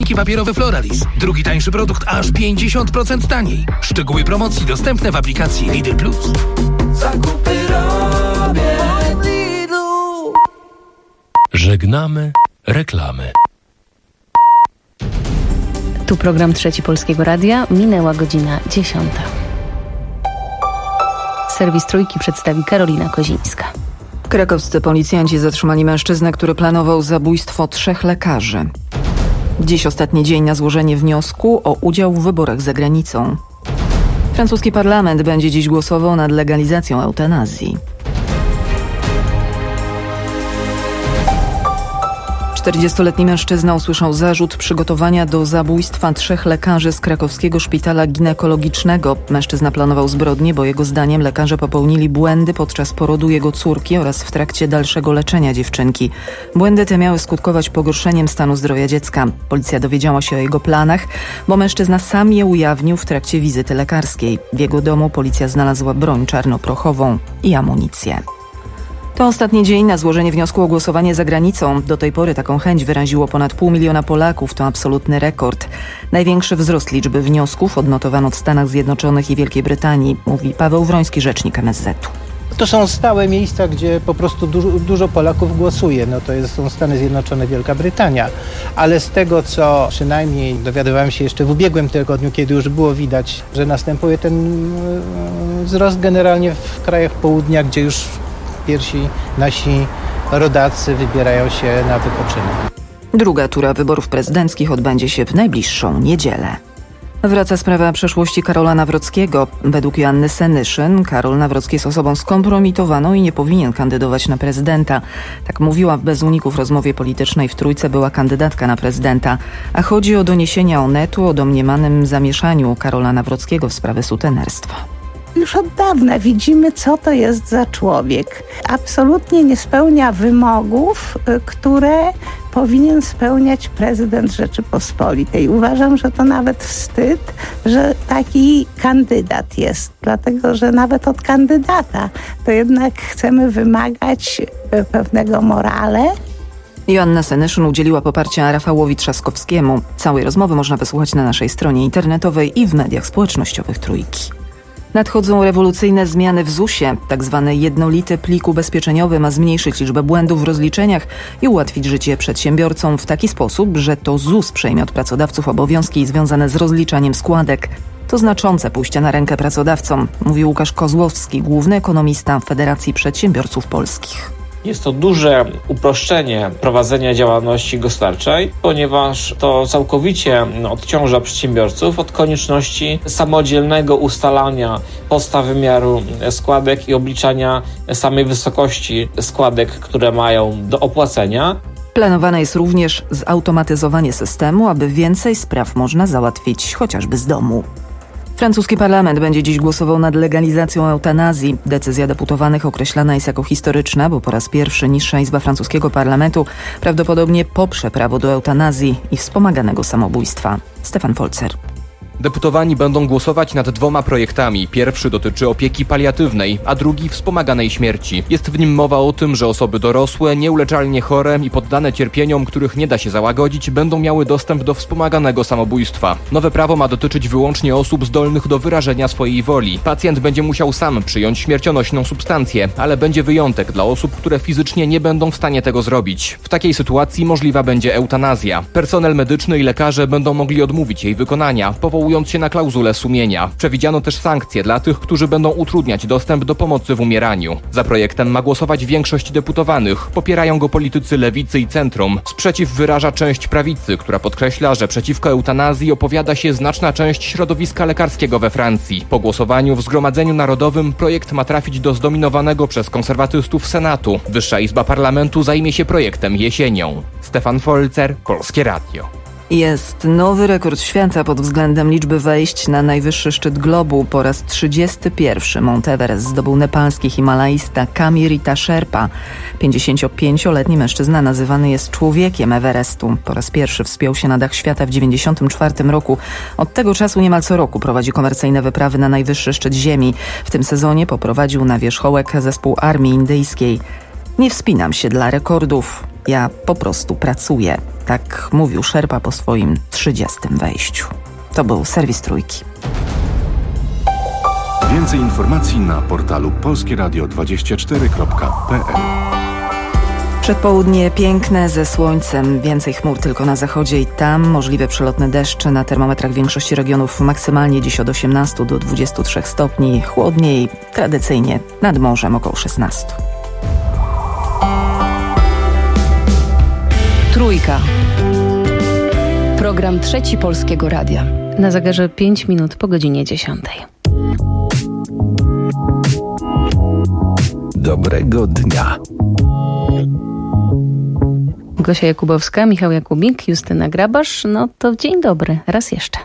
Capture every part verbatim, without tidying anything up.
Worki papierowe Floralis. Drugi tańszy produkt aż pięćdziesiąt procent taniej. Szczegóły promocji dostępne w aplikacji Lidl Plus. Zakupy robię w Lidlu. Żegnamy reklamy. Tu program Trzeci Polskiego Radia. Minęła godzina dziesiąta. Serwis Trójki przedstawi Karolina Kozińska. Krakowscy policjanci zatrzymali mężczyznę, który planował zabójstwo trzech lekarzy. Dziś ostatni dzień na złożenie wniosku o udział w wyborach za granicą. Francuski parlament będzie dziś głosował nad legalizacją eutanazji. czterdziestoletni mężczyzna usłyszał zarzut przygotowania do zabójstwa trzech lekarzy z krakowskiego szpitala ginekologicznego. Mężczyzna planował zbrodnię, bo jego zdaniem lekarze popełnili błędy podczas porodu jego córki oraz w trakcie dalszego leczenia dziewczynki. Błędy te miały skutkować pogorszeniem stanu zdrowia dziecka. Policja dowiedziała się o jego planach, bo mężczyzna sam je ujawnił w trakcie wizyty lekarskiej. W jego domu policja znalazła broń czarnoprochową i amunicję. To ostatni dzień na złożenie wniosku o głosowanie za granicą. Do tej pory taką chęć wyraziło ponad pół miliona Polaków. To absolutny rekord. Największy wzrost liczby wniosków odnotowano w Stanach Zjednoczonych i Wielkiej Brytanii, mówi Paweł Wroński, rzecznik M S Z-u. To są stałe miejsca, gdzie po prostu dużo, dużo Polaków głosuje. No to jest, są Stany Zjednoczone, Wielka Brytania. Ale z tego, co przynajmniej dowiadywałem się jeszcze w ubiegłym tygodniu, kiedy już było widać, że następuje ten wzrost generalnie w krajach południa, gdzie już pierwsi nasi rodacy wybierają się na wypoczynek. Druga tura wyborów prezydenckich odbędzie się w najbliższą niedzielę. Wraca sprawa przeszłości Karola Nawrockiego. Według Joanny Senyszyn Karol Nawrocki jest osobą skompromitowaną i nie powinien kandydować na prezydenta. Tak mówiła w Bez Uników rozmowie politycznej w Trójce była kandydatka na prezydenta. A chodzi o doniesienia Onetu o domniemanym zamieszaniu Karola Nawrockiego w sprawę sutenerstwa. Już od dawna widzimy, co to jest za człowiek. Absolutnie nie spełnia wymogów, które powinien spełniać prezydent Rzeczypospolitej. Uważam, że to nawet wstyd, że taki kandydat jest, dlatego że nawet od kandydata to jednak chcemy wymagać pewnego morale. Joanna Senyszyn udzieliła poparcia Rafałowi Trzaskowskiemu. Całej rozmowy można wysłuchać na naszej stronie internetowej i w mediach społecznościowych Trójki. Nadchodzą rewolucyjne zmiany w zusie. Tak zwany jednolity plik ubezpieczeniowy ma zmniejszyć liczbę błędów w rozliczeniach i ułatwić życie przedsiębiorcom w taki sposób, że to Z U S przejmie od pracodawców obowiązki związane z rozliczaniem składek. To znaczące pójście na rękę pracodawcom, mówi Łukasz Kozłowski, główny ekonomista Federacji Przedsiębiorców Polskich. Jest to duże uproszczenie prowadzenia działalności gospodarczej, ponieważ to całkowicie odciąża przedsiębiorców od konieczności samodzielnego ustalania podstaw wymiaru składek i obliczania samej wysokości składek, które mają do opłacenia. Planowane jest również zautomatyzowanie systemu, aby więcej spraw można załatwić chociażby z domu. Francuski parlament będzie dziś głosował nad legalizacją eutanazji. Decyzja deputowanych określana jest jako historyczna, bo po raz pierwszy niższa izba francuskiego parlamentu prawdopodobnie poprze prawo do eutanazji i wspomaganego samobójstwa. Stefan Folzer. Deputowani będą głosować nad dwoma projektami. Pierwszy dotyczy opieki paliatywnej, a drugi wspomaganej śmierci. Jest w nim mowa o tym, że osoby dorosłe, nieuleczalnie chore i poddane cierpieniom, których nie da się załagodzić, będą miały dostęp do wspomaganego samobójstwa. Nowe prawo ma dotyczyć wyłącznie osób zdolnych do wyrażenia swojej woli. Pacjent będzie musiał sam przyjąć śmiercionośną substancję, ale będzie wyjątek dla osób, które fizycznie nie będą w stanie tego zrobić. W takiej sytuacji możliwa będzie eutanazja. Personel medyczny i lekarze będą mogli odmówić jej wykonania, powołując się na klauzulę sumienia. Przewidziano też sankcje dla tych, którzy będą utrudniać dostęp do pomocy w umieraniu. Za projektem ma głosować większość deputowanych. Popierają go politycy lewicy i centrum. Sprzeciw wyraża część prawicy, która podkreśla, że przeciwko eutanazji opowiada się znaczna część środowiska lekarskiego we Francji. Po głosowaniu w Zgromadzeniu Narodowym projekt ma trafić do zdominowanego przez konserwatystów Senatu. Wyższa Izba Parlamentu zajmie się projektem jesienią. Stefan Folzer, Polskie Radio. Jest nowy rekord świata pod względem liczby wejść na najwyższy szczyt globu. Po raz trzydziesty pierwszy Mount Everest zdobył nepalski himalaista Kamirita Sherpa. pięćdziesięciopięcioletni mężczyzna nazywany jest człowiekiem Everestu. Po raz pierwszy wspiął się na dach świata w dziewięćdziesiątym czwartym roku. Od tego czasu niemal co roku prowadzi komercyjne wyprawy na najwyższy szczyt Ziemi. W tym sezonie poprowadził na wierzchołek zespół Armii Indyjskiej. Nie wspinam się dla rekordów. Ja po prostu pracuję. Tak mówił Sherpa po swoim trzydziestym wejściu. To był serwis Trójki. Więcej informacji na portalu polskie radio dwadzieścia cztery kropka p l. Przedpołudnie piękne ze słońcem, więcej chmur tylko na zachodzie i tam, możliwe przelotne deszcze na termometrach większości regionów maksymalnie dziś od osiemnastu do dwudziestu trzech stopni, chłodniej tradycyjnie nad morzem około szesnastu. Trójka. Program Trzeci Polskiego Radia. Na zegarze pięć minut po godzinie dziesiątej. Dobrego dnia. Gosia Jakubowska, Michał Jakubik, Justyna Grabasz. No to dzień dobry, raz jeszcze.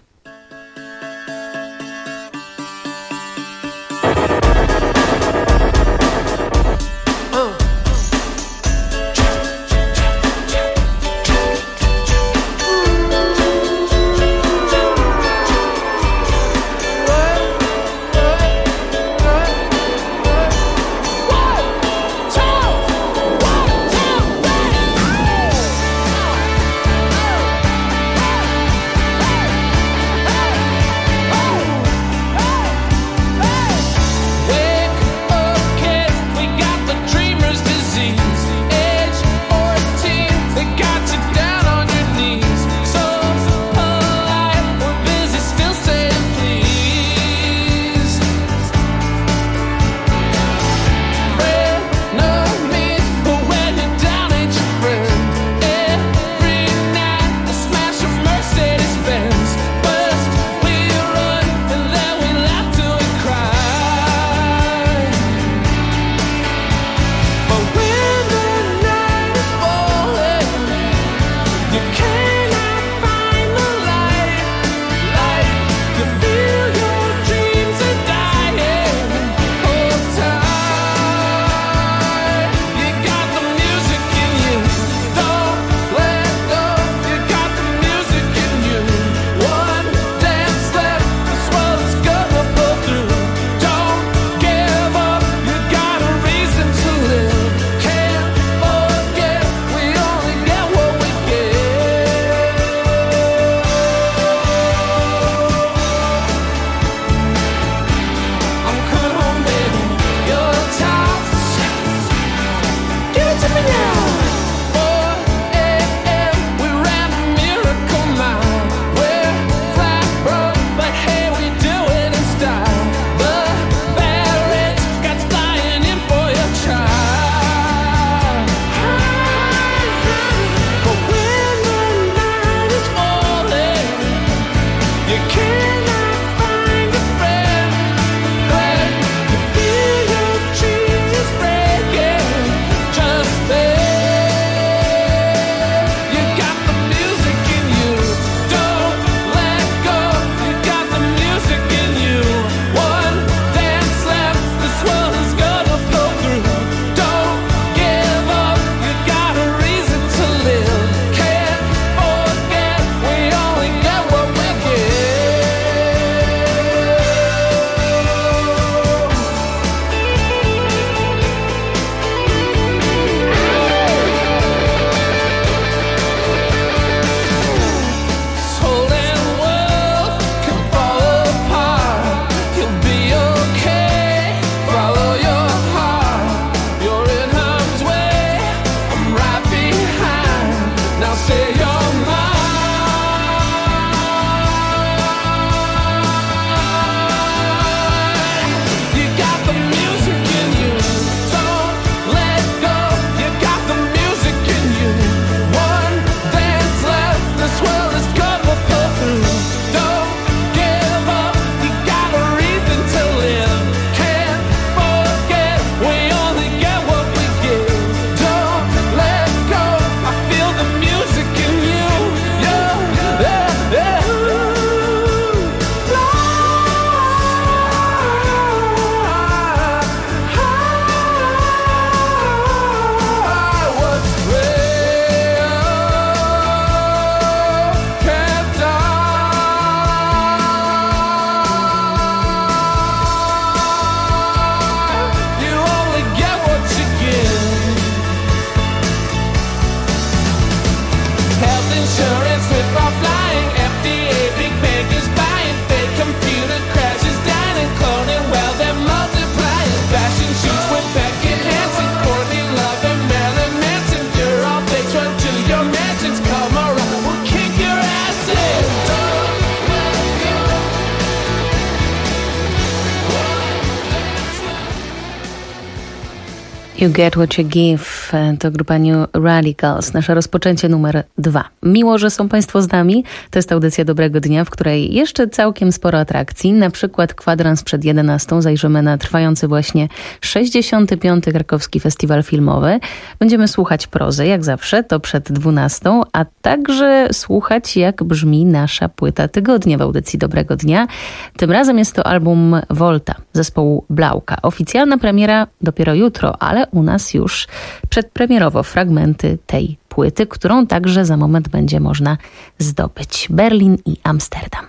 You Get What You Give to grupa New Radicals, nasze rozpoczęcie numer dwa. Miło, że są Państwo z nami. To jest audycja Dobrego Dnia, w której jeszcze całkiem sporo atrakcji. Na przykład kwadrans przed jedenastą zajrzymy na trwający właśnie sześćdziesiąty piąty Krakowski Festiwal Filmowy. Będziemy słuchać prozy, jak zawsze, to przed dwunastą, a także słuchać, jak brzmi nasza płyta tygodnia w audycji Dobrego Dnia. Tym razem jest to album Volta, zespołu Blauka. Oficjalna premiera dopiero jutro, ale u nas już przedpremierowo fragmenty tej płyty, którą także za moment będzie można zdobyć. Berlin i Amsterdam.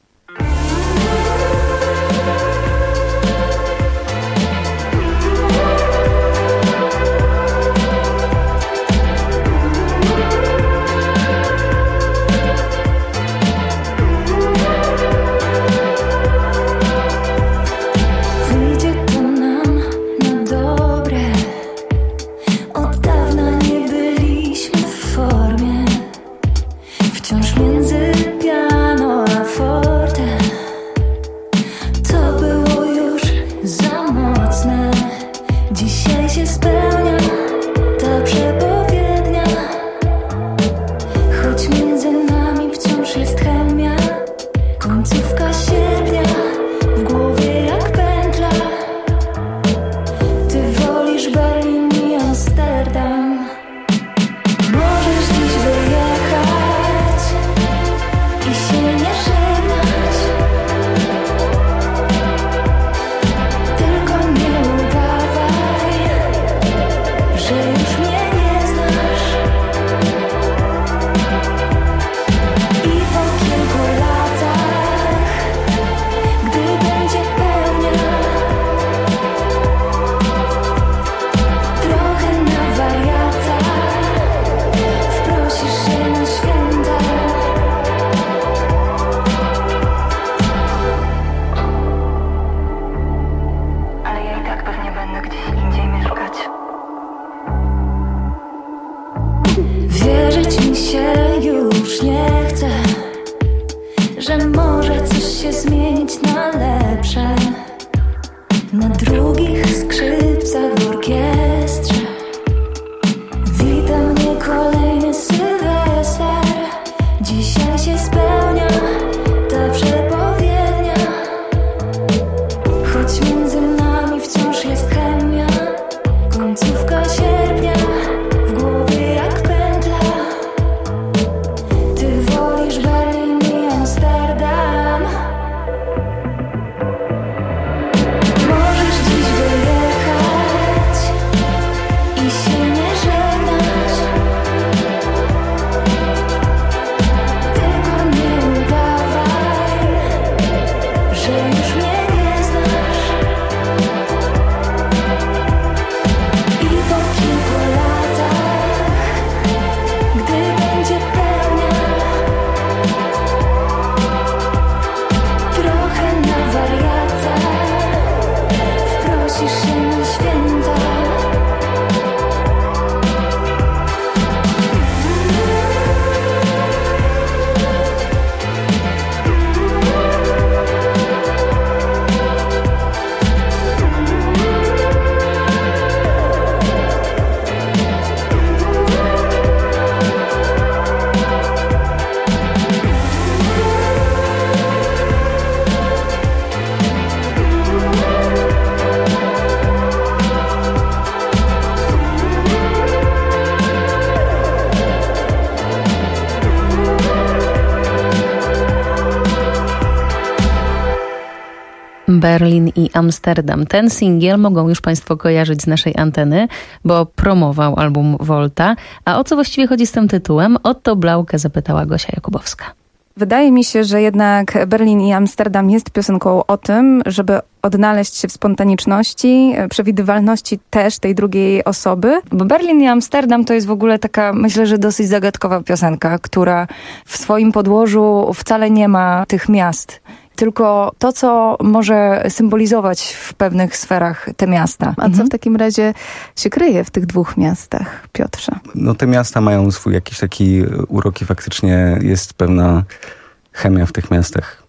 Berlin i Amsterdam. Ten singiel mogą już Państwo kojarzyć z naszej anteny, bo promował album Volta. A o co właściwie chodzi z tym tytułem? O to Blaukę zapytała Gosia Jakubowska. Wydaje mi się, że jednak Berlin i Amsterdam jest piosenką o tym, żeby odnaleźć się w spontaniczności, przewidywalności też tej drugiej osoby. Bo Berlin i Amsterdam to jest w ogóle taka, myślę, że dosyć zagadkowa piosenka, która w swoim podłożu wcale nie ma tych miast. Tylko to, co może symbolizować w pewnych sferach te miasta. A co w takim razie się kryje w tych dwóch miastach, Piotrze? No te miasta mają swój jakiś taki urok i faktycznie jest pewna chemia w tych miastach.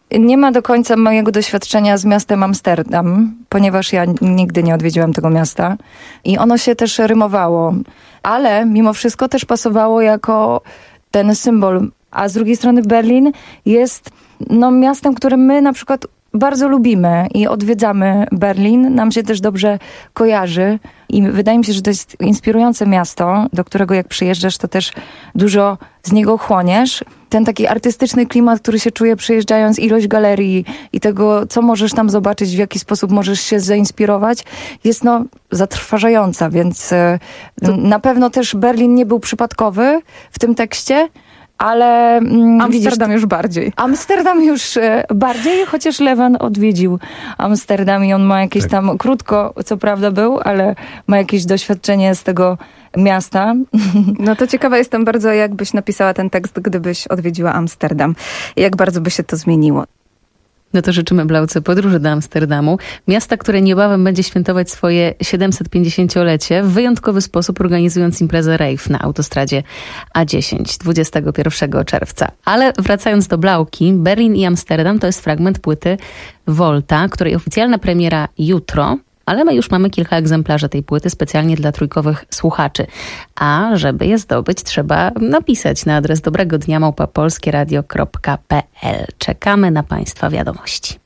nie ma do końca mojego doświadczenia z miastem Amsterdam, ponieważ ja nigdy nie odwiedziłam tego miasta i ono się też rymowało, ale mimo wszystko też pasowało jako ten symbol. A z drugiej strony Berlin jest no, miastem, które my na przykład bardzo lubimy i odwiedzamy Berlin. Nam się też dobrze kojarzy i wydaje mi się, że to jest inspirujące miasto, do którego jak przyjeżdżasz, to też dużo z niego chłoniesz. Ten taki artystyczny klimat, który się czuje przyjeżdżając, ilość galerii i tego, co możesz tam zobaczyć, w jaki sposób możesz się zainspirować, jest no zatrważająca, więc to... na pewno też Berlin nie był przypadkowy w tym tekście. Ale mm, Amsterdam widzisz, już bardziej. Amsterdam już e, bardziej, chociaż Lewan odwiedził Amsterdam i on ma jakieś tak. tam, krótko co prawda był, ale ma jakieś doświadczenie z tego miasta. No to ciekawa jestem bardzo, jak byś napisała ten tekst, gdybyś odwiedziła Amsterdam. Jak bardzo by się to zmieniło. No to życzymy Blauce podróży do Amsterdamu, miasta, które niebawem będzie świętować swoje siedemset pięćdziesięciolecie w wyjątkowy sposób, organizując imprezę rave na autostradzie A dziesięć dwudziestego pierwszego czerwca. Ale wracając do Blauki, Berlin i Amsterdam to jest fragment płyty Volta, której oficjalna premiera jutro, ale my już mamy kilka egzemplarzy tej płyty specjalnie dla trójkowych słuchaczy. A żeby je zdobyć, trzeba napisać na adres dobrego dnia małpa polskieradio kropka p l. Czekamy na Państwa wiadomości.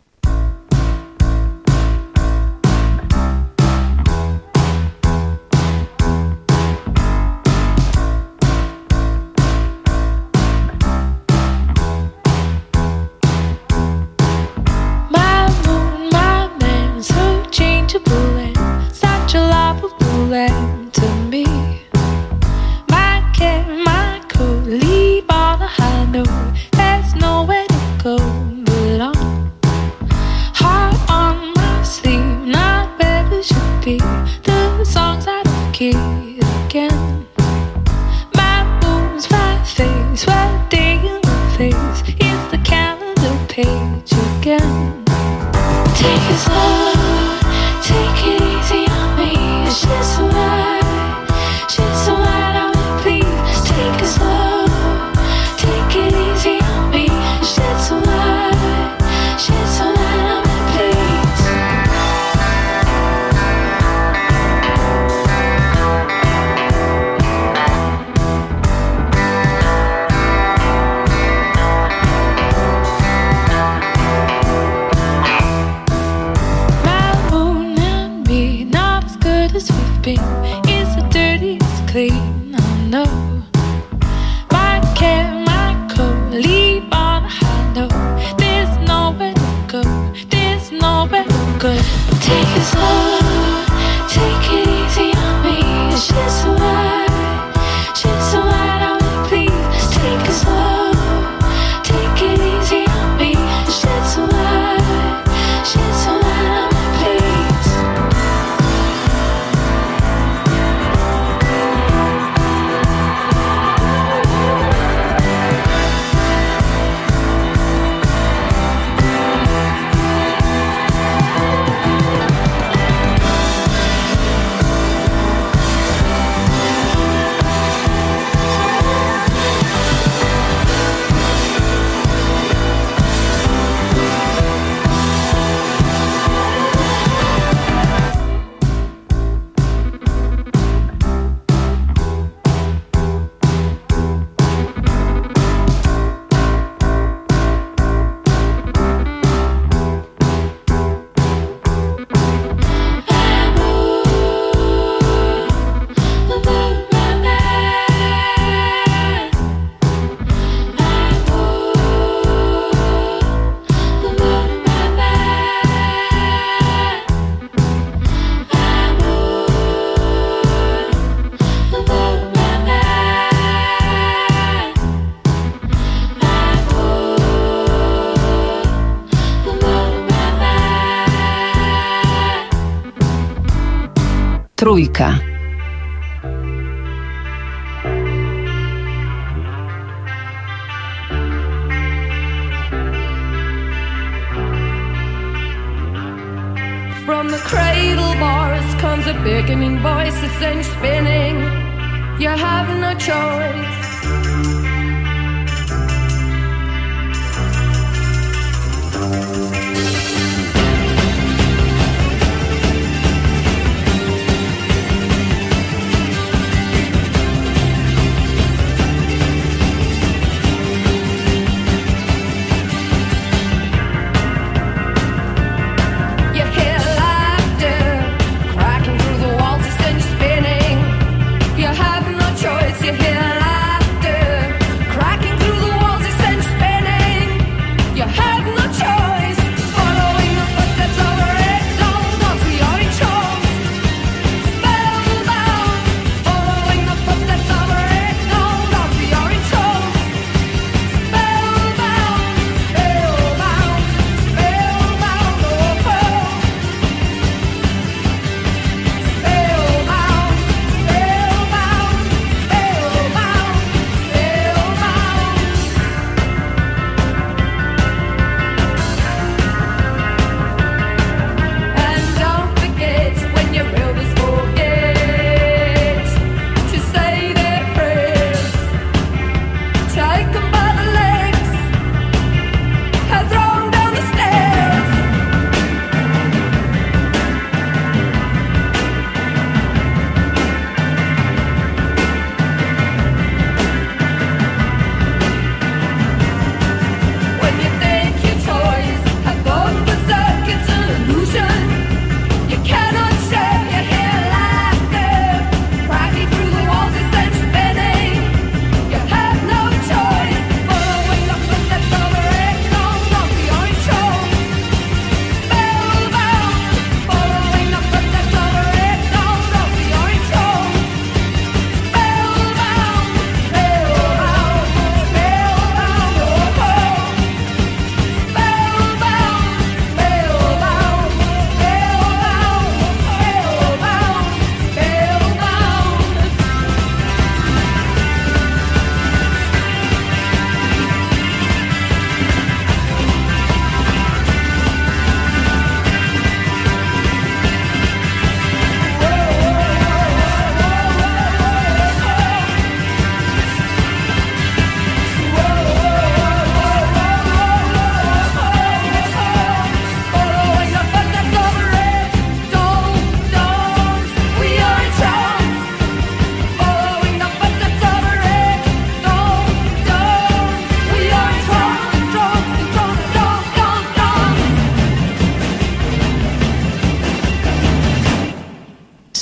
To me, my cat, my coat, leave on a high note. There's nowhere to go but on. Heart on my sleeve, not where it should be. The songs I don't keep again. My moves, my face, what day in the face is the calendar page again. Take it slow, take it easy on me. It's just what I. She's so wide on me, please take it slow, take it easy on me. She's so wide, she's so wide on me, please. My moon and me, not as good as we've been. Clean, I know. My care, my coat, leave on a high note. There's nowhere to go, there's nowhere to go. Take it slow, take it easy on me. She's so wide, she's so wide on me, please. Take it slow, take it easy on me. She's so wide, she's so wide on me, please. Trójka. From the cradle bars comes a beckoning voice that sends you spinning. You have no choice.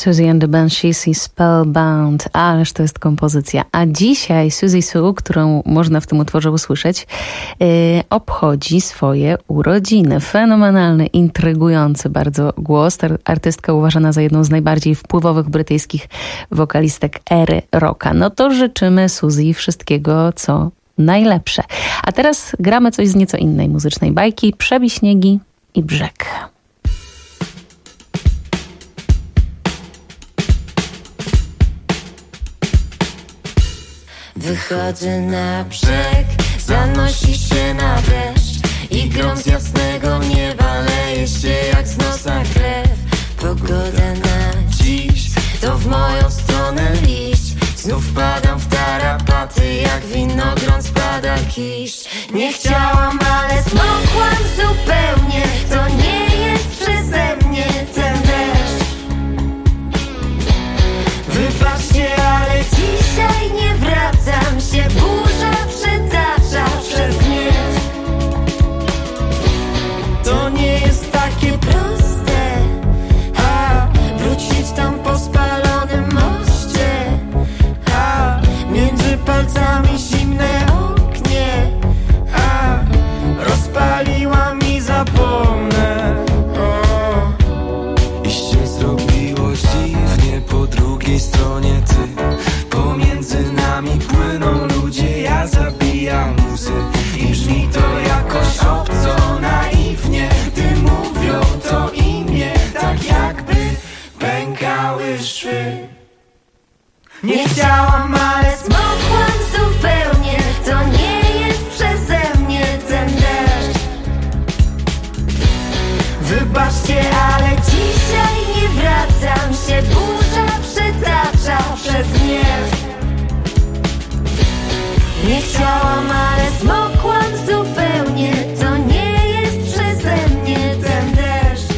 Susie and the Banshees i Spellbound. Ależ to jest kompozycja. A dzisiaj Suzy Sue, którą można w tym utworze usłyszeć, yy, obchodzi swoje urodziny. Fenomenalny, intrygujący bardzo głos. Artystka uważana za jedną z najbardziej wpływowych brytyjskich wokalistek ery rocka. No to życzymy Suzy wszystkiego, co najlepsze. A teraz gramy coś z nieco innej muzycznej bajki. Przebij śniegi i brzeg. Wychodzę na brzeg, zanosi się na deszcz i grom z jasnego nieba leje się jak z nosa krew. Pogoda na dziś to w moją stronę liść. Znów padam w tarapaty, jak winogron spada kiść. Nie chciałam, ale smokłam zupełnie. To nie jest przeze mnie ten deszcz. Wybaczcie, ale dzisiaj nie wracam się. Burza przetacza przez gniew. To nie jest takie proste, a wrócić tam po spalonym moście, a między palcami zimne ognie, a rozpaliłam i zapomnę. O, i się zrobiło dziwnie po drugiej stronie ty. Pomiędzy nami płyną ludzie, ja zabijam łzy i brzmi to jakoś obco, naiwnie. Ty mówią to imię, tak jakby pękały szwy. Nie chciałam, ale smokłam zupełnie. To nie jest przeze mnie ten deszcz. Wybaczcie, ale dzisiaj nie wracam się. Burza przetacza przez gniew. Nie chciałam, ale smokłam zupełnie. To nie jest przeze mnie ten deszcz.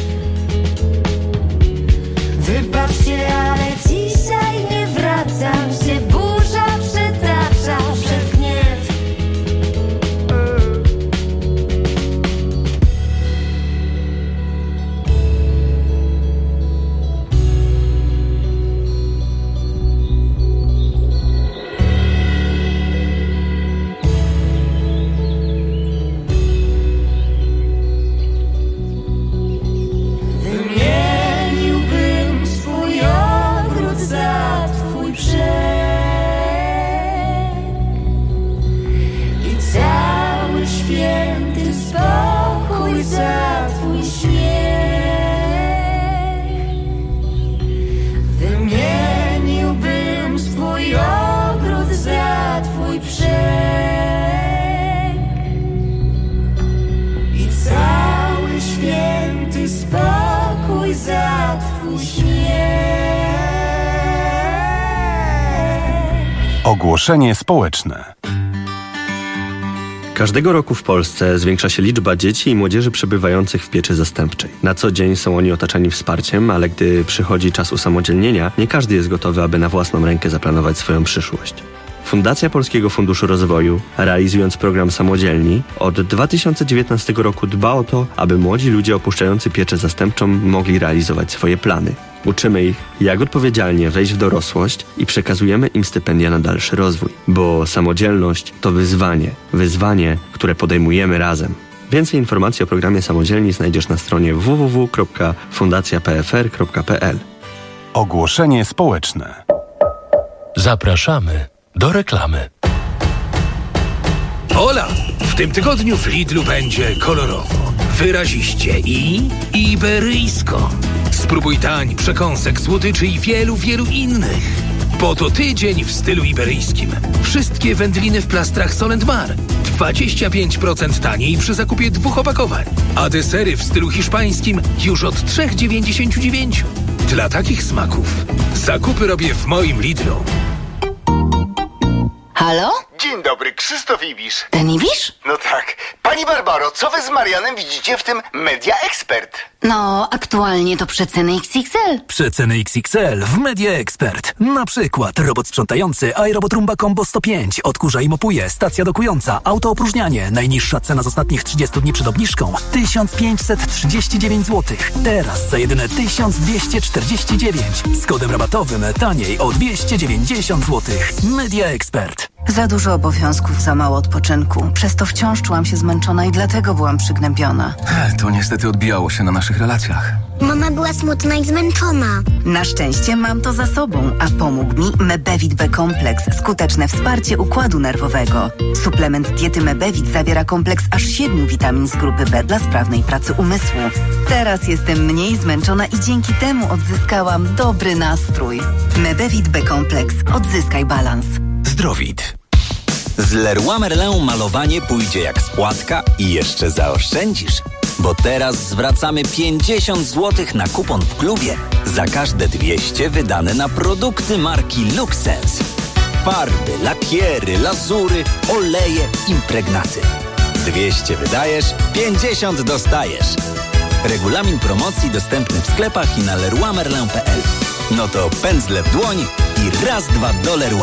Wybaczcie, ale dzisiaj nie wracam się. Burza przetacza przez gniew. Wymieniłbym swój ogród za twój brzeg i cały święty spokój za twój śmiech. Wymieniłbym swój ogród za twój brzeg i cały święty spokój za twój śmiech. Ogłoszenie społeczne. Każdego roku w Polsce zwiększa się liczba dzieci i młodzieży przebywających w pieczy zastępczej. Na co dzień są oni otaczani wsparciem, ale gdy przychodzi czas usamodzielnienia, nie każdy jest gotowy, aby na własną rękę zaplanować swoją przyszłość. Fundacja Polskiego Funduszu Rozwoju, realizując program Samodzielni, od dwa tysiące dziewiętnastego roku dba o to, aby młodzi ludzie opuszczający pieczę zastępczą mogli realizować swoje plany. Uczymy ich, jak odpowiedzialnie wejść w dorosłość i przekazujemy im stypendia na dalszy rozwój. Bo samodzielność to wyzwanie. Wyzwanie, które podejmujemy razem. Więcej informacji o programie Samodzielni znajdziesz na stronie w w w kropka fundacja p f r kropka p l. Ogłoszenie społeczne. Zapraszamy do reklamy. Hola! W tym tygodniu w Lidlu będzie kolorowo, wyraziście i iberyjsko. Spróbuj tań, przekąsek, słodyczy i wielu, wielu innych. Bo to tydzień w stylu iberyjskim. Wszystkie wędliny w plastrach Solent Mar. dwadzieścia pięć procent taniej przy zakupie dwóch opakowań. A desery w stylu hiszpańskim już od trzy dziewięćdziesiąt dziewięć. Dla takich smaków zakupy robię w moim Lidlu. Halo? Dzień dobry, Krzysztof Ibisz. Ten Ibisz? No tak. Pani Barbaro, co wy z Marianem widzicie w tym Media Expert? No, aktualnie to przeceny X X L. Przeceny X X L w Media Expert. Na przykład robot sprzątający iRobot Roomba Combo sto pięć, odkurza i mopuje, stacja dokująca, autoopróżnianie. Najniższa cena z ostatnich trzydziestu dni przed obniżką tysiąc pięćset trzydzieści dziewięć złotych. Teraz za jedyne tysiąc dwieście czterdzieści dziewięć. Z kodem rabatowym taniej o dwieście dziewięćdziesiąt złotych. Media Expert. Za dużo obowiązków, za mało odpoczynku. Przez to wciąż czułam się zmęczona i dlatego byłam przygnębiona. To niestety odbijało się na naszych relacjach. Mama była smutna i zmęczona. Na szczęście mam to za sobą, a pomógł mi Mebevit B-Kompleks. Skuteczne wsparcie układu nerwowego. Suplement diety Mebevit zawiera kompleks aż siedmiu witamin z grupy B dla sprawnej pracy umysłu. Teraz jestem mniej zmęczona i dzięki temu odzyskałam dobry nastrój. Mebevit B-Kompleks. Odzyskaj balans. Zdrowit. Z Leroy Merlin malowanie pójdzie jak spłatka i jeszcze zaoszczędzisz. Bo teraz zwracamy pięćdziesiąt złotych na kupon w klubie za każde dwieście wydane na produkty marki Luxense. Farby, lakiery, lazury, oleje, impregnaty. dwieście wydajesz, pięćdziesiąt dostajesz. Regulamin promocji dostępny w sklepach i na leroy merlin kropka p l. No to pędzle w dłoń i raz, dwa do Leroy.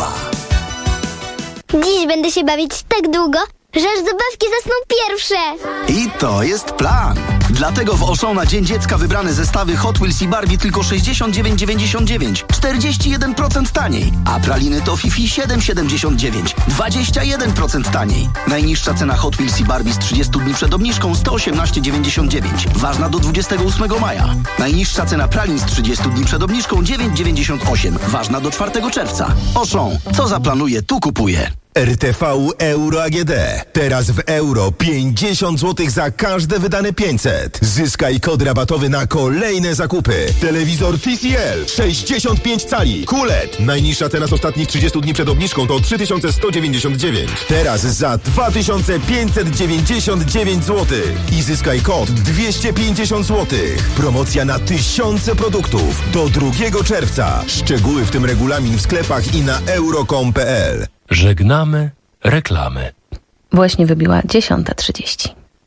Dziś będę się bawić tak długo, że aż zabawki zasną pierwsze. I to jest plan. Dlatego w Auchan na Dzień Dziecka wybrane zestawy Hot Wheels i Barbie tylko sześćdziesiąt dziewięć dziewięćdziesiąt dziewięć. czterdzieści jeden procent taniej. A praliny Toffifee siedem siedemdziesiąt dziewięć. dwadzieścia jeden procent taniej. Najniższa cena Hot Wheels i Barbie z trzydziestu dni przed obniżką sto osiemnaście dziewięćdziesiąt dziewięć. Ważna do dwudziestego ósmego maja. Najniższa cena pralin z trzydziestu dni przed obniżką dziewięć dziewięćdziesiąt osiem. Ważna do czwartego czerwca. Auchan. Co zaplanuje, tu kupuje. R T V Euro A G D. Teraz w euro pięćdziesiąt złotych za każde wydane pięćset. Zyskaj kod rabatowy na kolejne zakupy. Telewizor T C L sześćdziesiąt pięć cali. Q L E D. Najniższa cena z ostatnich trzydziestu dni przed obniżką to trzy tysiące sto dziewięćdziesiąt dziewięć. Teraz za dwa tysiące pięćset dziewięćdziesiąt dziewięć złotych. I zyskaj kod dwieście pięćdziesiąt złotych. Promocja na tysiące produktów. Do drugiego czerwca. Szczegóły w tym regulamin w sklepach i na euro kropka com kropka p l. Żegnamy reklamy. Właśnie wybiła dziesiąta trzydzieści.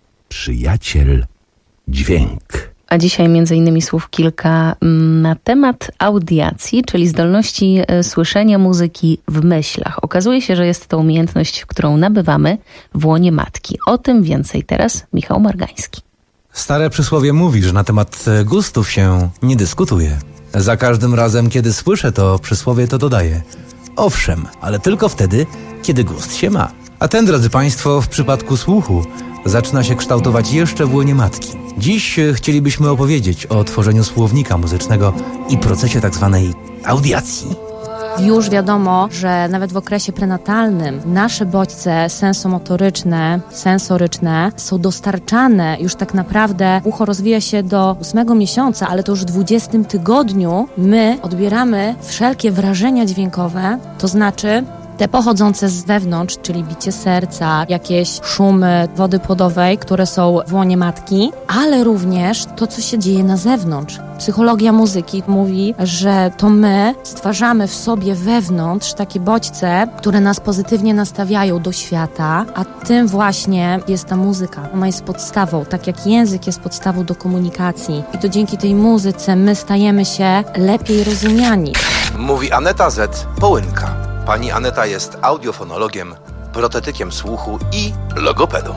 Przyjaciel dźwięk. A dzisiaj między innymi słów kilka na temat audiacji, czyli zdolności słyszenia muzyki w myślach. Okazuje się, że jest to umiejętność, którą nabywamy w łonie matki. O tym więcej teraz Michał Margański. Stare przysłowie mówi, że na temat gustów się nie dyskutuje. Za każdym razem, kiedy słyszę to przysłowie, to dodaję: owszem, ale tylko wtedy, kiedy gust się ma. A ten, drodzy Państwo, w przypadku słuchu zaczyna się kształtować jeszcze w łonie matki. Dziś chcielibyśmy opowiedzieć o tworzeniu słownika muzycznego i procesie tak zwanej audiacji. Już wiadomo, że nawet w okresie prenatalnym nasze bodźce sensomotoryczne, sensoryczne są dostarczane już tak naprawdę, ucho rozwija się do ósmego miesiąca, ale to już w dwudziestym tygodniu my odbieramy wszelkie wrażenia dźwiękowe, to znaczy te pochodzące z wewnątrz, czyli bicie serca, jakieś szumy wody płodowej, które są w łonie matki, ale również to, co się dzieje na zewnątrz. Psychologia muzyki mówi, że to my stwarzamy w sobie wewnątrz takie bodźce, które nas pozytywnie nastawiają do świata, a tym właśnie jest ta muzyka. Ona jest podstawą, tak jak język jest podstawą do komunikacji. I to dzięki tej muzyce my stajemy się lepiej rozumiani. Mówi Aneta Z. Połynka. Pani Aneta jest audiofonologiem, protetykiem słuchu i logopedą.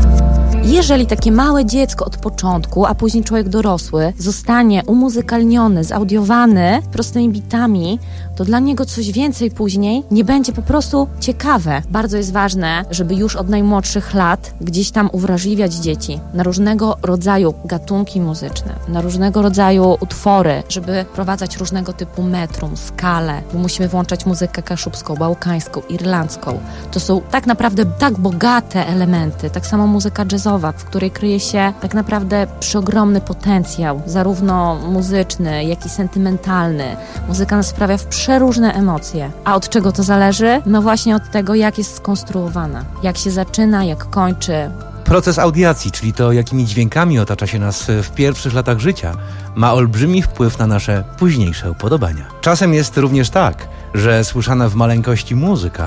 Jeżeli takie małe dziecko od początku, a później człowiek dorosły, zostanie umuzykalniony, zaudiowany prostymi bitami, to dla niego coś więcej później nie będzie po prostu ciekawe. Bardzo jest ważne, żeby już od najmłodszych lat gdzieś tam uwrażliwiać dzieci na różnego rodzaju gatunki muzyczne, na różnego rodzaju utwory, żeby wprowadzać różnego typu metrum, skalę, bo musimy włączać muzykę kaszubską, bałkańską, irlandzką. To są tak naprawdę tak bogate elementy, tak samo muzyka jazzowa, w której kryje się tak naprawdę przeogromny potencjał, zarówno muzyczny, jak i sentymentalny. Muzyka nas sprawia w przeróżne emocje. A od czego to zależy? No właśnie od tego, jak jest skonstruowana, jak się zaczyna, jak kończy. Proces audiacji, czyli to, jakimi dźwiękami otacza się nas w pierwszych latach życia, ma olbrzymi wpływ na nasze późniejsze upodobania. Czasem jest również tak, że słyszana w maleńkości muzyka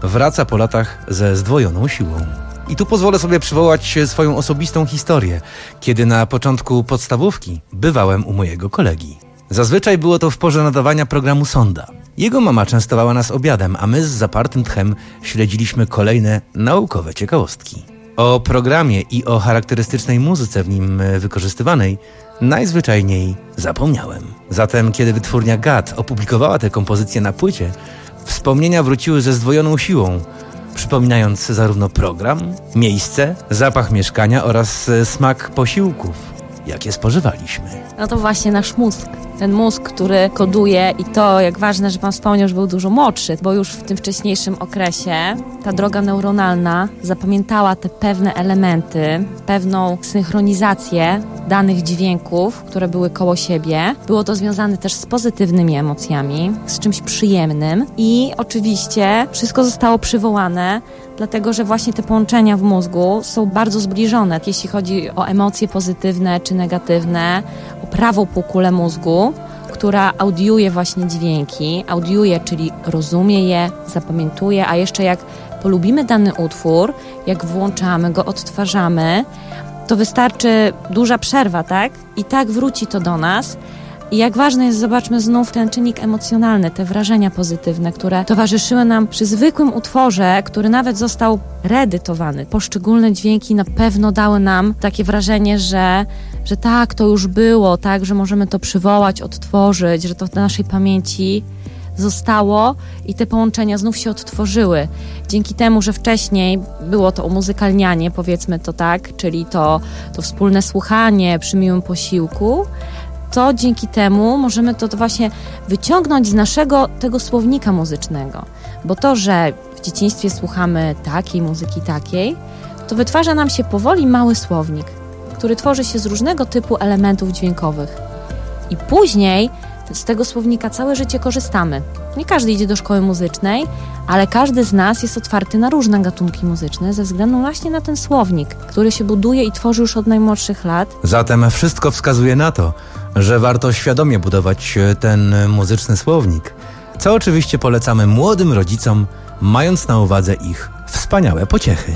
wraca po latach ze zdwojoną siłą. I tu pozwolę sobie przywołać swoją osobistą historię, kiedy na początku podstawówki bywałem u mojego kolegi. Zazwyczaj było to w porze nadawania programu Sonda. Jego mama częstowała nas obiadem, a my z zapartym tchem śledziliśmy kolejne naukowe ciekawostki. O programie i o charakterystycznej muzyce w nim wykorzystywanej najzwyczajniej zapomniałem. Zatem, kiedy wytwórnia G A T opublikowała tę kompozycję na płycie, wspomnienia wróciły ze zdwojoną siłą, przypominając zarówno program, miejsce, zapach mieszkania oraz smak posiłków, jakie spożywaliśmy. No to właśnie nasz mózg. Ten mózg, który koduje i to, jak ważne, że pan wspomniał, że był dużo młodszy, bo już w tym wcześniejszym okresie ta droga neuronalna zapamiętała te pewne elementy, pewną synchronizację danych dźwięków, które były koło siebie. Było to związane też z pozytywnymi emocjami, z czymś przyjemnym i oczywiście wszystko zostało przywołane, dlatego że właśnie te połączenia w mózgu są bardzo zbliżone, jeśli chodzi o emocje pozytywne czy negatywne, o prawą półkulę mózgu, która audiuje właśnie dźwięki, audiuje, czyli rozumie je, zapamiętuje, a jeszcze jak polubimy dany utwór, jak włączamy go, odtwarzamy, to wystarczy duża przerwa, tak? I tak wróci to do nas. I jak ważne jest, zobaczmy znów ten czynnik emocjonalny, te wrażenia pozytywne, które towarzyszyły nam przy zwykłym utworze, który nawet został reedytowany. Poszczególne dźwięki na pewno dały nam takie wrażenie, że, że tak, to już było, tak, że możemy to przywołać, odtworzyć, że to w naszej pamięci zostało i te połączenia znów się odtworzyły. Dzięki temu, że wcześniej było to umuzykalnianie, powiedzmy to tak, czyli to, to wspólne słuchanie przy miłym posiłku, to dzięki temu możemy to, to właśnie wyciągnąć z naszego tego słownika muzycznego. Bo to, że w dzieciństwie słuchamy takiej muzyki, takiej, to wytwarza nam się powoli mały słownik, który tworzy się z różnego typu elementów dźwiękowych. I później z tego słownika całe życie korzystamy. Nie każdy idzie do szkoły muzycznej, ale każdy z nas jest otwarty na różne gatunki muzyczne ze względu właśnie na ten słownik, który się buduje i tworzy już od najmłodszych lat. Zatem wszystko wskazuje na to, że warto świadomie budować ten muzyczny słownik, co oczywiście polecamy młodym rodzicom, mając na uwadze ich wspaniałe pociechy.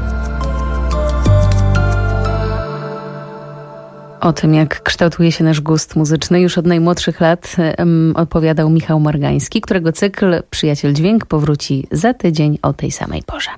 O tym, jak kształtuje się nasz gust muzyczny już od najmłodszych lat um, opowiadał Michał Morgański, którego cykl Przyjaciel Dźwięk powróci za tydzień o tej samej porze.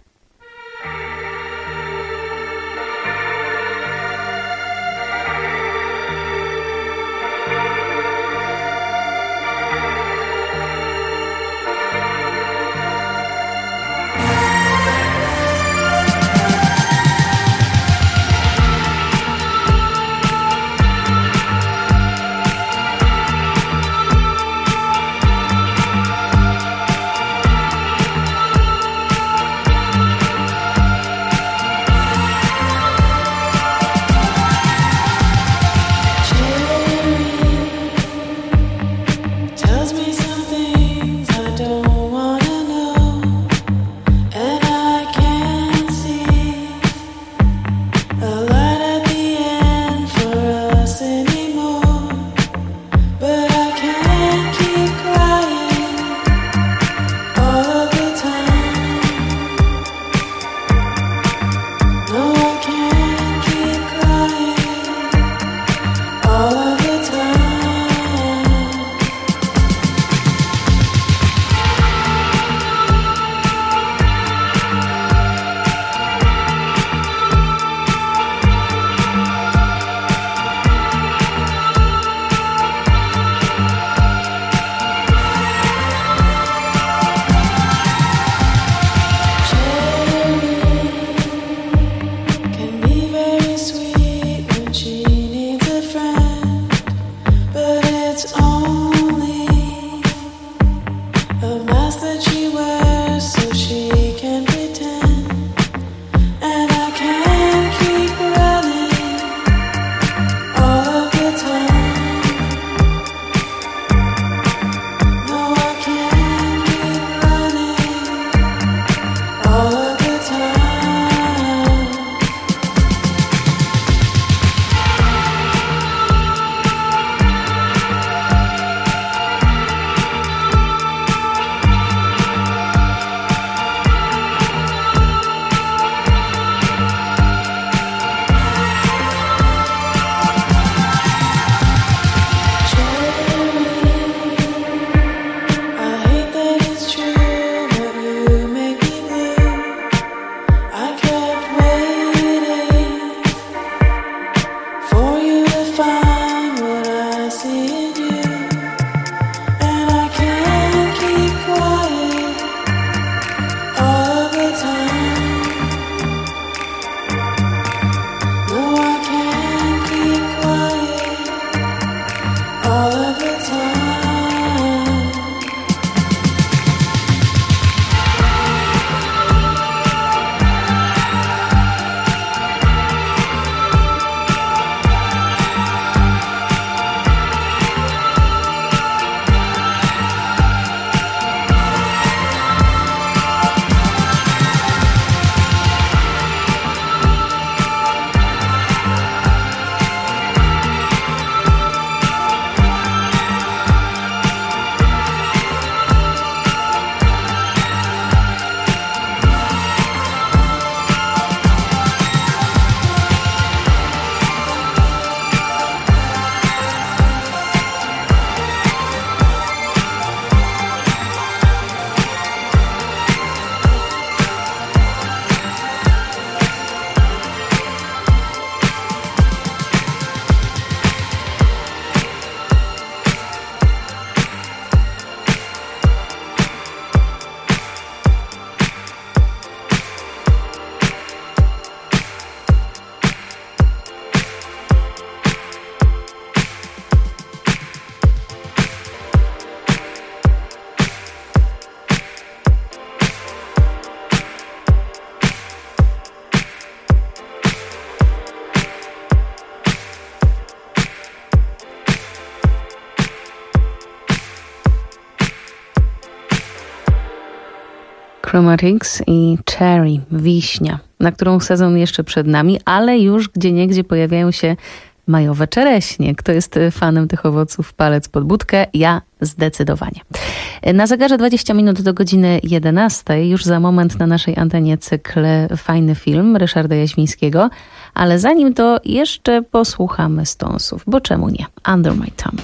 Chromatics i Cherry, wiśnia, na którą sezon jeszcze przed nami, ale już gdzieniegdzie pojawiają się majowe czereśnie. Kto jest fanem tych owoców, palec pod budkę? Ja zdecydowanie. Na zegarze dwadzieścia minut do godziny jedenastej. Już za moment na naszej antenie cykl Fajny Film Ryszarda Jaźwińskiego, ale zanim to jeszcze posłuchamy Stonesów, bo czemu nie? Under My Thumb.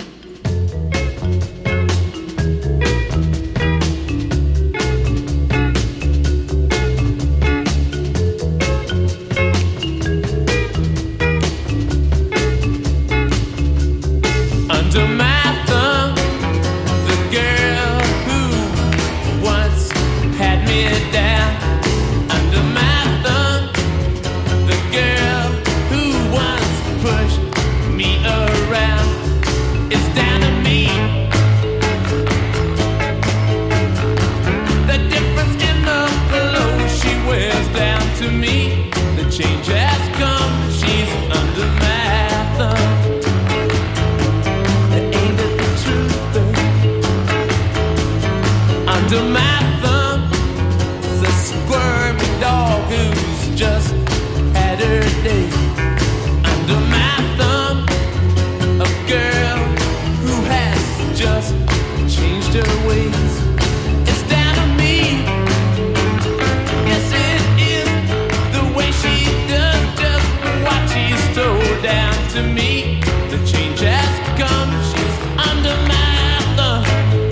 Under my thumb, the girl who once had me down. Under my thumb, the girl who once pushed me around. It's down to me. The difference in the clothes she wears down to me. The change has come, she's under my thumb. Under my thumb, the squirmy dog who's just had her day. Under my thumb, a girl who has just changed her ways. It's down to me. Yes, it is the way she does just what she's told down to me. The change has come, she's under my thumb.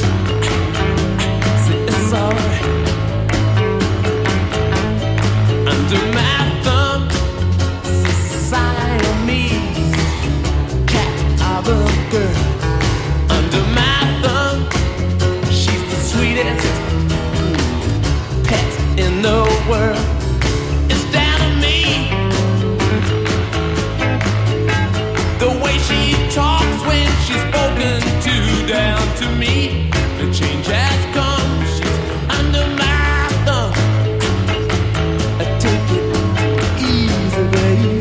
Under my thumb, Siamese cat of a girl. Under my thumb, she's the sweetest pet in the world. It's down to me. The way she talks when she's spoken to down to me. The change has come. She's under my thumb. Take it easy, baby.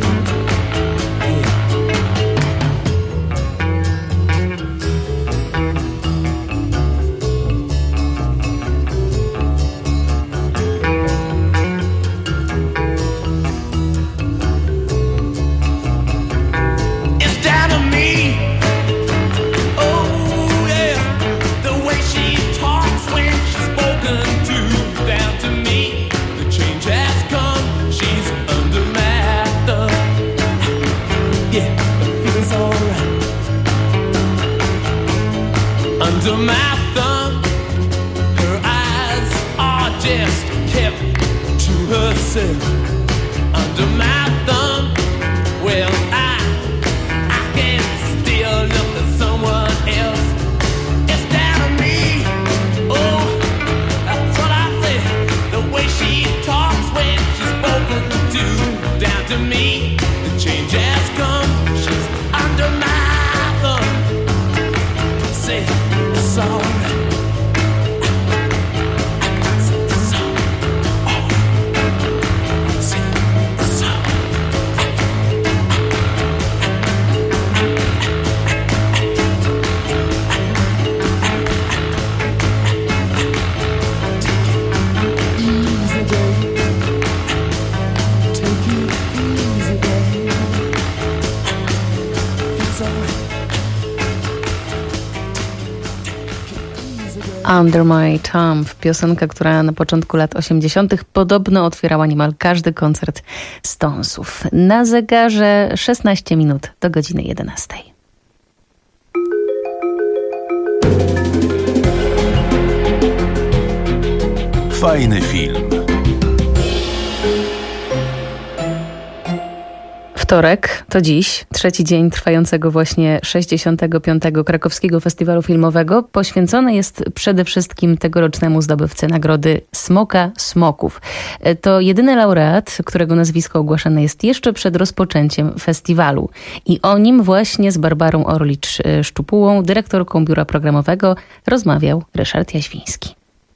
It's down to me. Oh yeah, the way she talks when she's spoken to down to me. The change has come. She's under my thumb. Yeah, it feels alright. Under my thumb, her eyes are just kept to herself. Under my thumb, well, I, I can still look at someone else. It's down to me. Oh, that's what I said. The way she talks when she's spoken to down to me. The change has come. She's under my thumb. Say it's alright. Say it's alright. Say it's alright. Easy, baby. Take it easy, baby. It's alright. Under My Thumb, piosenka, która na początku lat osiemdziesiątych podobno otwierała niemal każdy koncert Stonesów. Na zegarze szesnaście minut do godziny jedenastej. Fajny film. Wtorek to dziś, trzeci dzień trwającego właśnie sześćdziesiątego piątego Krakowskiego Festiwalu Filmowego. Poświęcony jest przede wszystkim tegorocznemu zdobywcy nagrody Smoka Smoków. To jedyny laureat, którego nazwisko ogłaszane jest jeszcze przed rozpoczęciem festiwalu. I o nim właśnie z Barbarą Orlicz-Szczupułą, dyrektorką biura programowego, rozmawiał Ryszard Jaźwiński.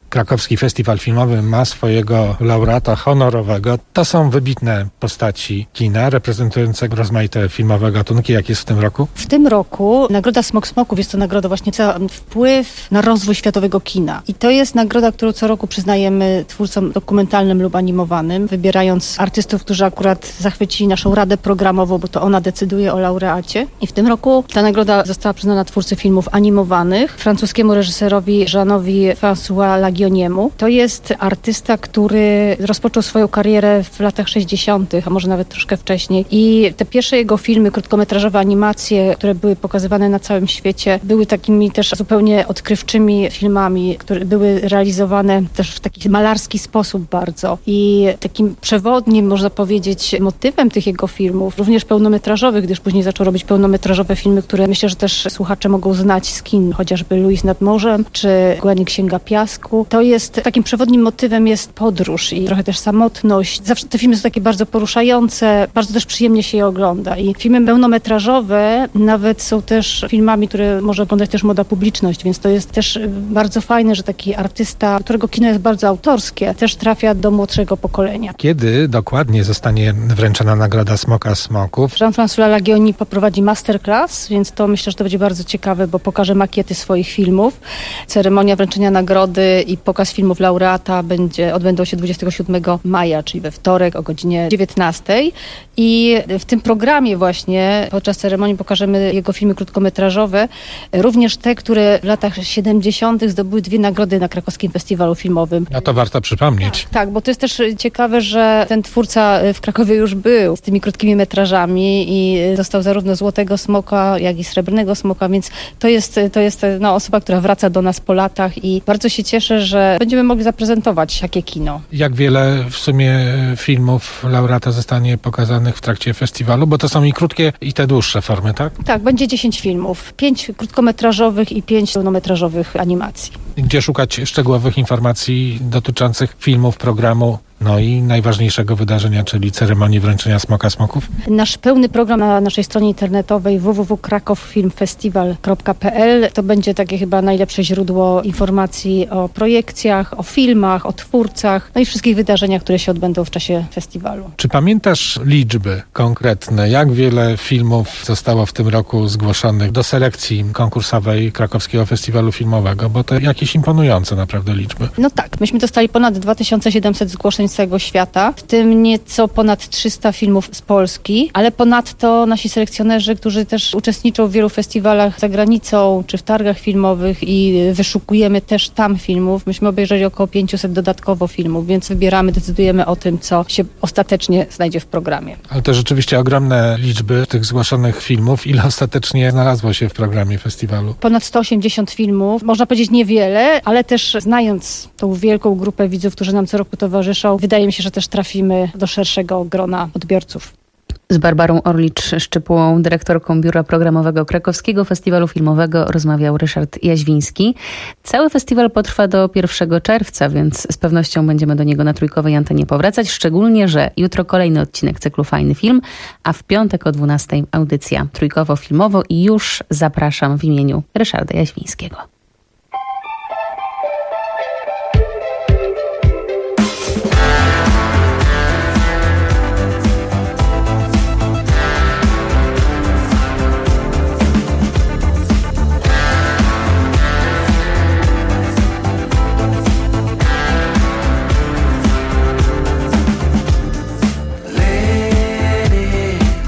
Krakowski Festiwal Filmowy ma swojego laureata honorowego. To są wybitne postaci kina, reprezentujące rozmaite filmowe gatunki. Jak jest w tym roku? W tym roku Nagroda Smok Smoków jest to nagroda właśnie za wpływ na rozwój światowego kina. I to jest nagroda, którą co roku przyznajemy twórcom dokumentalnym lub animowanym, wybierając artystów, którzy akurat zachwycili naszą radę programową, bo to ona decyduje o laureacie. I w tym roku ta nagroda została przyznana twórcy filmów animowanych, francuskiemu reżyserowi Jeanowi François Laguioniemu. To jest artysta, który rozpoczął swoją karierę w latach sześćdziesiątych, a może nawet troszkę wcześniej. I te pierwsze jego filmy, krótkometrażowe animacje, które były pokazywane na całym świecie, były takimi też zupełnie odkrywczymi filmami, które były realizowane też w taki malarski sposób bardzo. I takim przewodnim, można powiedzieć, motywem tych jego filmów, również pełnometrażowych, gdyż później zaczął robić pełnometrażowe filmy, które myślę, że też słuchacze mogą znać z kin, chociażby Louis nad morzem, czy Guani Księga Piasku. To jest, takim przewodnim motywem jest podróż i trochę też samotność. Zawsze te filmy są takie bardzo poruszające, bardzo też przyjemnie się je ogląda. I filmy pełnometrażowe nawet są też filmami, które może oglądać też młoda publiczność, więc to jest też bardzo fajne, że taki artysta, którego kino jest bardzo autorskie, też trafia do młodszego pokolenia. Kiedy dokładnie zostanie wręczona nagroda Smoka Smoków? Jean-François Laguioni poprowadzi masterclass, więc to myślę, że to będzie bardzo ciekawe, bo pokaże makiety swoich filmów. Ceremonia wręczenia nagrody i pokaz filmów laureata będzie, odbędą się dwudziestego siódmego maja, czyli we wtorek o godzinie dziewiętnastej. I w tym programie właśnie podczas ceremonii pokażemy jego filmy krótkometrażowe, również te, które w latach siedemdziesiątych zdobyły dwie nagrody na Krakowskim Festiwalu Filmowym. No to warto przypomnieć. Tak, tak, bo to jest też ciekawe, że ten twórca w Krakowie już był z tymi krótkimi metrażami i dostał zarówno Złotego Smoka, jak i Srebrnego Smoka, więc to jest, to jest no, osoba, która wraca do nas po latach i bardzo się cieszę, że będziemy mogli zaprezentować takie kino. Jak wiele w sumie filmów laureata zostanie pokazanych w trakcie festiwalu, bo to są i krótkie, i te dłuższe formy, tak? Tak, będzie dziesięć filmów, pięć krótkometrażowych i pięć pełnometrażowych animacji. Gdzie szukać szczegółowych informacji dotyczących filmów, programu, no i najważniejszego wydarzenia, czyli ceremonii wręczenia Smoka Smoków? Nasz pełny program na naszej stronie internetowej w w w kropka kraków film festiwal kropka p l to będzie takie chyba najlepsze źródło informacji o projekcjach, o filmach, o twórcach, no i wszystkich wydarzeniach, które się odbędą w czasie festiwalu. Czy pamiętasz liczby konkretne? Jak wiele filmów zostało w tym roku zgłoszonych do selekcji konkursowej Krakowskiego Festiwalu Filmowego? Bo to jakieś imponujące naprawdę liczby. No tak, myśmy dostali ponad dwa tysiące siedemset zgłoszeń z całego świata, w tym nieco ponad trzysta filmów z Polski, ale ponadto nasi selekcjonerzy, którzy też uczestniczą w wielu festiwalach za granicą, czy w targach filmowych i wyszukujemy też tam filmów. Myśmy obejrzeli około pięćset dodatkowo filmów, więc wybieramy, decydujemy o tym, co się ostatecznie znajdzie w programie. Ale to rzeczywiście ogromne liczby tych zgłoszonych filmów. Ile ostatecznie znalazło się w programie festiwalu? Ponad sto osiemdziesiąt filmów. Można powiedzieć niewiele, ale też znając tą wielką grupę widzów, którzy nam co roku towarzyszą, wydaje mi się, że też trafimy do szerszego grona odbiorców. Z Barbarą Orlicz-Szczypłą, dyrektorką Biura Programowego Krakowskiego Festiwalu Filmowego, rozmawiał Ryszard Jaźwiński. Cały festiwal potrwa do pierwszego czerwca, więc z pewnością będziemy do niego na trójkowej antenie powracać, szczególnie, że jutro kolejny odcinek cyklu Fajny Film, a w piątek o dwunastej audycja trójkowo-filmowo i już zapraszam w imieniu Ryszarda Jaźwińskiego.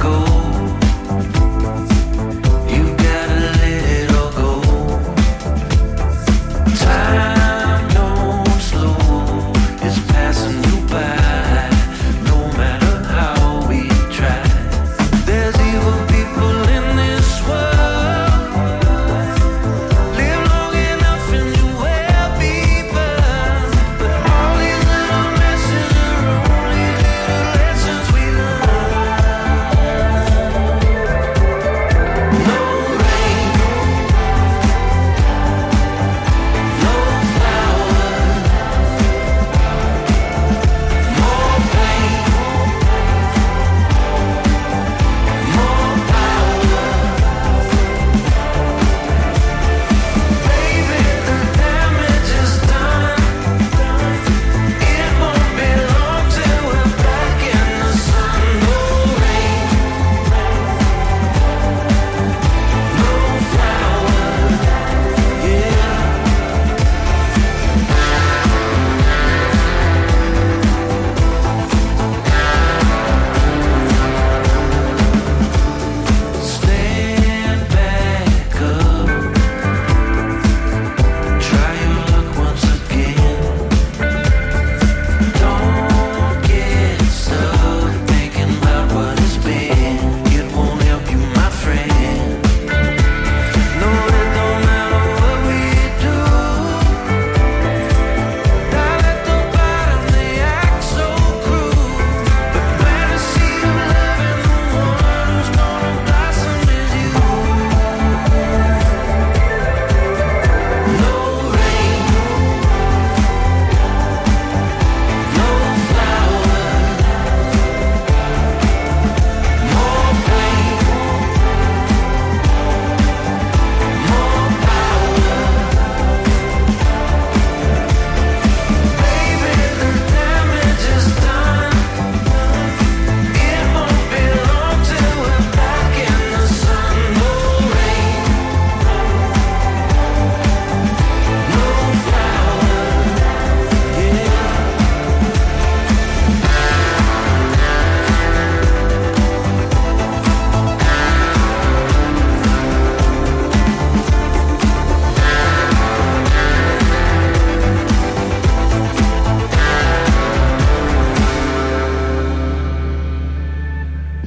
You gotta let it all go.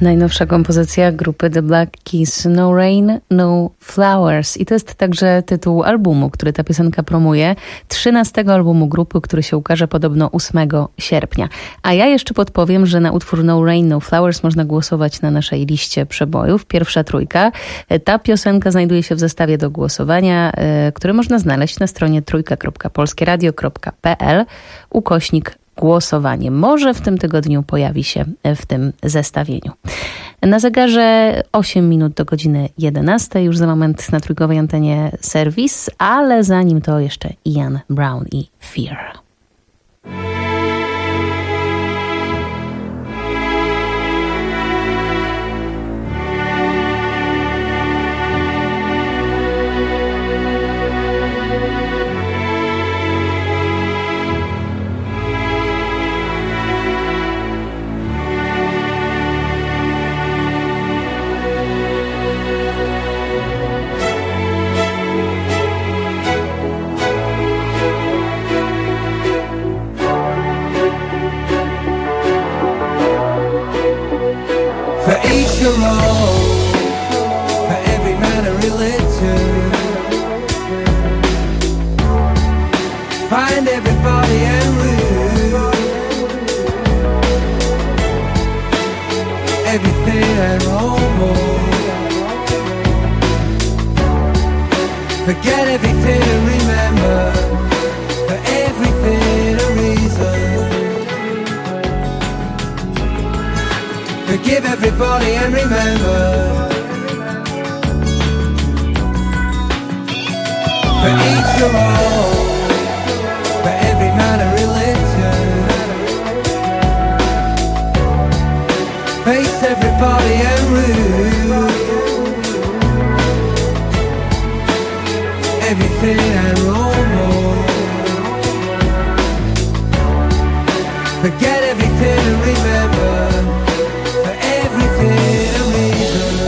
Najnowsza kompozycja grupy The Black Keys, No Rain, No Flowers. I to jest także tytuł albumu, który ta piosenka promuje. trzynastego albumu grupy, który się ukaże podobno ósmego sierpnia. A ja jeszcze podpowiem, że na utwór No Rain, No Flowers można głosować na naszej liście przebojów. Pierwsza trójka. Ta piosenka znajduje się w zestawie do głosowania, który można znaleźć na stronie trójka kropka polskieradio kropka pe el ukośnik głosowanie. Może w tym tygodniu pojawi się w tym zestawieniu. Na zegarze osiem minut do godziny jedenastej. Już za moment na trójkowej antenie serwis, ale zanim to jeszcze Ian Brown i Fear. Find everybody and rule everything and no more. Forget everything and remember, for everything a reason. Forgive everybody and remember, for each your own. For every man a religion. Face everybody and rule everything and no more. Forget everything and remember, for everything a reason.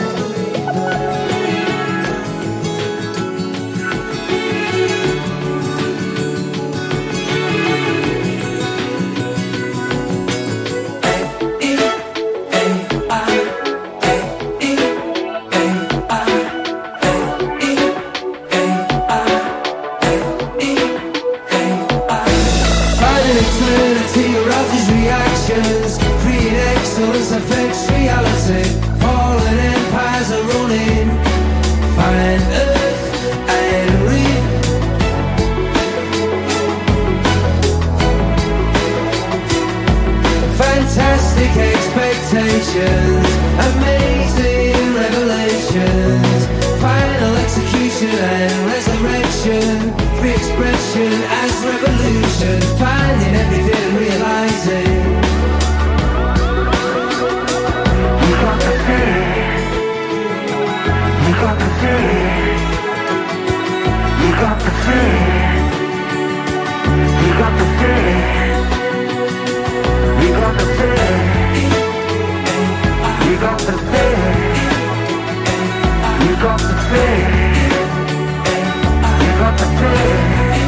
Affects reality. Fallen empires are running. Find earth and read. Fantastic expectations, amazing revelations. Final execution and resurrection. Free expression as revolution. Finding everything and realizing. You got the fear. You got the fear. You got the fear. You got the fear. You got the fear. You got the fear. You got the fear.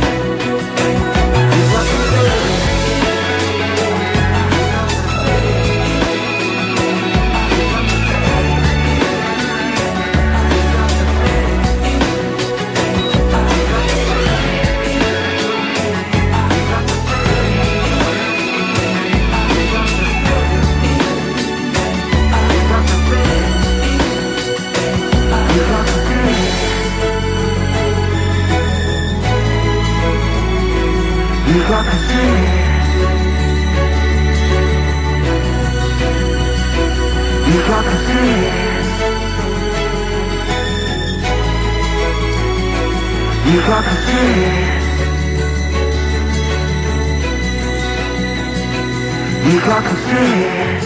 You got the fear. You got the fear. You got the fear. You got the fear.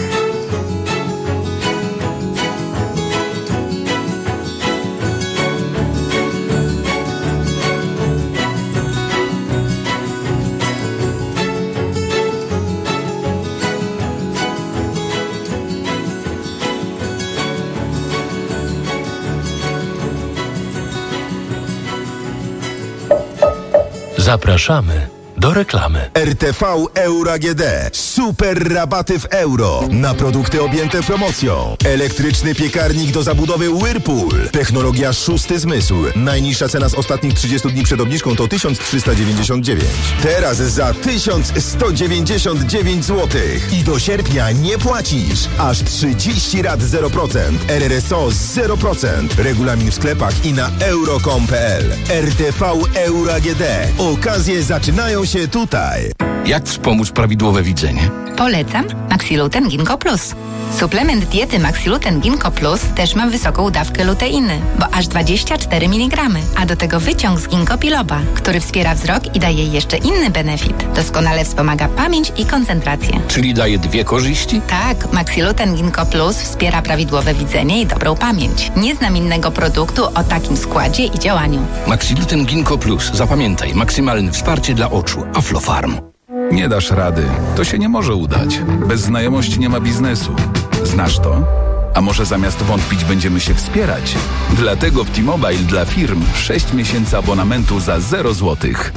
Zapraszamy do do reklamy. R T V Euro A G D. Super rabaty w euro na produkty objęte promocją. Elektryczny piekarnik do zabudowy Whirlpool. Technologia szósty zmysł. Najniższa cena z ostatnich trzydziestu dni przed obniżką to tysiąc trzysta dziewięćdziesiąt dziewięć. Teraz za tysiąc sto dziewięćdziesiąt dziewięć złotych. I do sierpnia nie płacisz. Aż trzydzieści rat zero procent. R R S O zero procent. Regulamin w sklepach i na euro kropka com kropka p l. R T V Euro A G D. Okazje zaczynają się tutaj. Jak wspomóc prawidłowe widzenie? Polecam Maxiluten Ginkgo Plus. Suplement diety Maxiluten Ginkgo Plus też ma wysoką dawkę luteiny, bo aż dwadzieścia cztery miligramy, a do tego wyciąg z ginkgo biloba, który wspiera wzrok i daje jeszcze inny benefit. Doskonale wspomaga pamięć i koncentrację. Czyli daje dwie korzyści? Tak, Maxiluten Ginkgo Plus wspiera prawidłowe widzenie i dobrą pamięć. Nie znam innego produktu o takim składzie i działaniu. Maxiluten Ginkgo Plus. Zapamiętaj, maksymalne wsparcie dla oczu. Aflofarm. Nie dasz rady. To się nie może udać. Bez znajomości nie ma biznesu. Znasz to? A może zamiast wątpić będziemy się wspierać? Dlatego w T-Mobile dla firm sześć miesięcy abonamentu za zero złotych.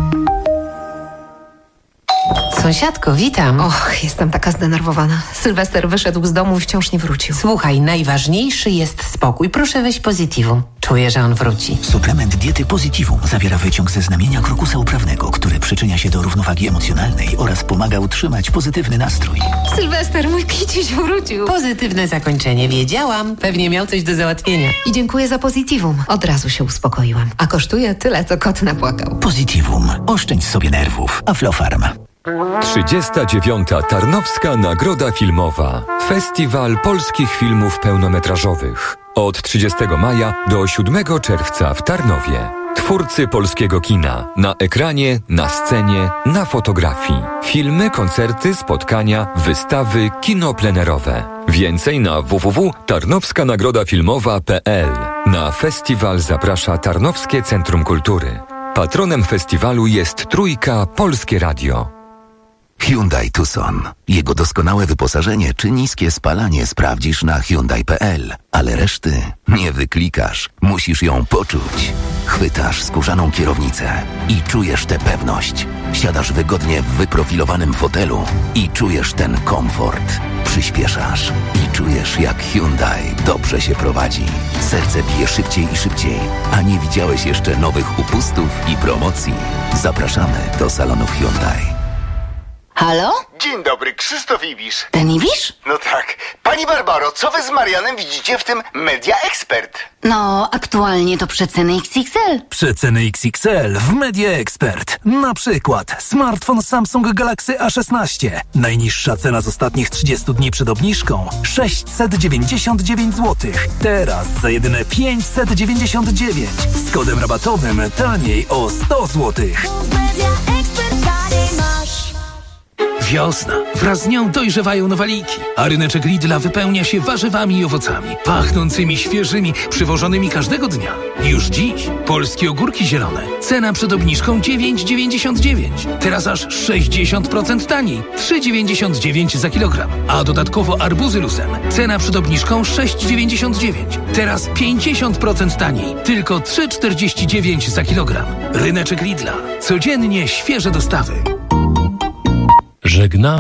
Sąsiadko, witam. Och, jestem taka zdenerwowana. Sylwester wyszedł z domu i wciąż nie wrócił. Słuchaj, najważniejszy jest spokój. Proszę weź Positivum. Czuję, że on wróci. Suplement diety Positivum zawiera wyciąg ze znamienia krokusa uprawnego, który przyczynia się do równowagi emocjonalnej oraz pomaga utrzymać pozytywny nastrój. Sylwester, mój kiciuś wrócił. Pozytywne zakończenie. Wiedziałam. Pewnie miał coś do załatwienia. I dziękuję za Positivum. Od razu się uspokoiłam. A kosztuje tyle, co kot napłakał. Positivum. Oszczędź sobie nerwów. Aflofarm. trzydziesta dziewiąta Tarnowska Nagroda Filmowa. Festiwal polskich filmów pełnometrażowych. Od trzydziestego maja do siódmego czerwca w Tarnowie. Twórcy polskiego kina. Na ekranie, na scenie, na fotografii. Filmy, koncerty, spotkania, wystawy, kino plenerowe. Więcej na w w w kropka tarnowska nagroda filmowa kropka p l. Na festiwal zaprasza Tarnowskie Centrum Kultury. Patronem festiwalu jest Trójka Polskie Radio. Hyundai Tucson. Jego doskonałe wyposażenie czy niskie spalanie sprawdzisz na hyundai kropka p l, ale reszty nie wyklikasz. Musisz ją poczuć. Chwytasz skórzaną kierownicę i czujesz tę pewność. Siadasz wygodnie w wyprofilowanym fotelu i czujesz ten komfort. Przyspieszasz i czujesz, jak Hyundai dobrze się prowadzi. Serce bije szybciej i szybciej, a nie widziałeś jeszcze nowych upustów i promocji. Zapraszamy do salonów Hyundai. Halo? Dzień dobry, Krzysztof Ibisz. Ten Ibisz? No tak. Pani Barbaro, co wy z Marianem widzicie w tym Media Expert? No, aktualnie to przeceny X X L. Przeceny X X L w Media Expert. Na przykład smartfon Samsung Galaxy A szesnaście. Najniższa cena z ostatnich trzydziestu dni przed obniżką sześćset dziewięćdziesiąt dziewięć złotych. Teraz za jedyne pięćset dziewięćdziesiąt dziewięć. Z kodem rabatowym taniej o sto złotych. Wiosna. Wraz z nią dojrzewają nowaliki, a ryneczek Lidla wypełnia się warzywami i owocami, pachnącymi, świeżymi, przywożonymi każdego dnia. Już dziś polskie ogórki zielone. Cena przed obniżką dziewięć dziewięćdziesiąt dziewięć. Teraz aż sześćdziesiąt procent taniej. trzy dziewięćdziesiąt dziewięć za kilogram. A dodatkowo arbuzy Lusem. Cena przed obniżką sześć dziewięćdziesiąt dziewięć. Teraz pięćdziesiąt procent taniej. Tylko trzy czterdzieści dziewięć za kilogram. Ryneczek Lidla. Codziennie świeże dostawy. Żegna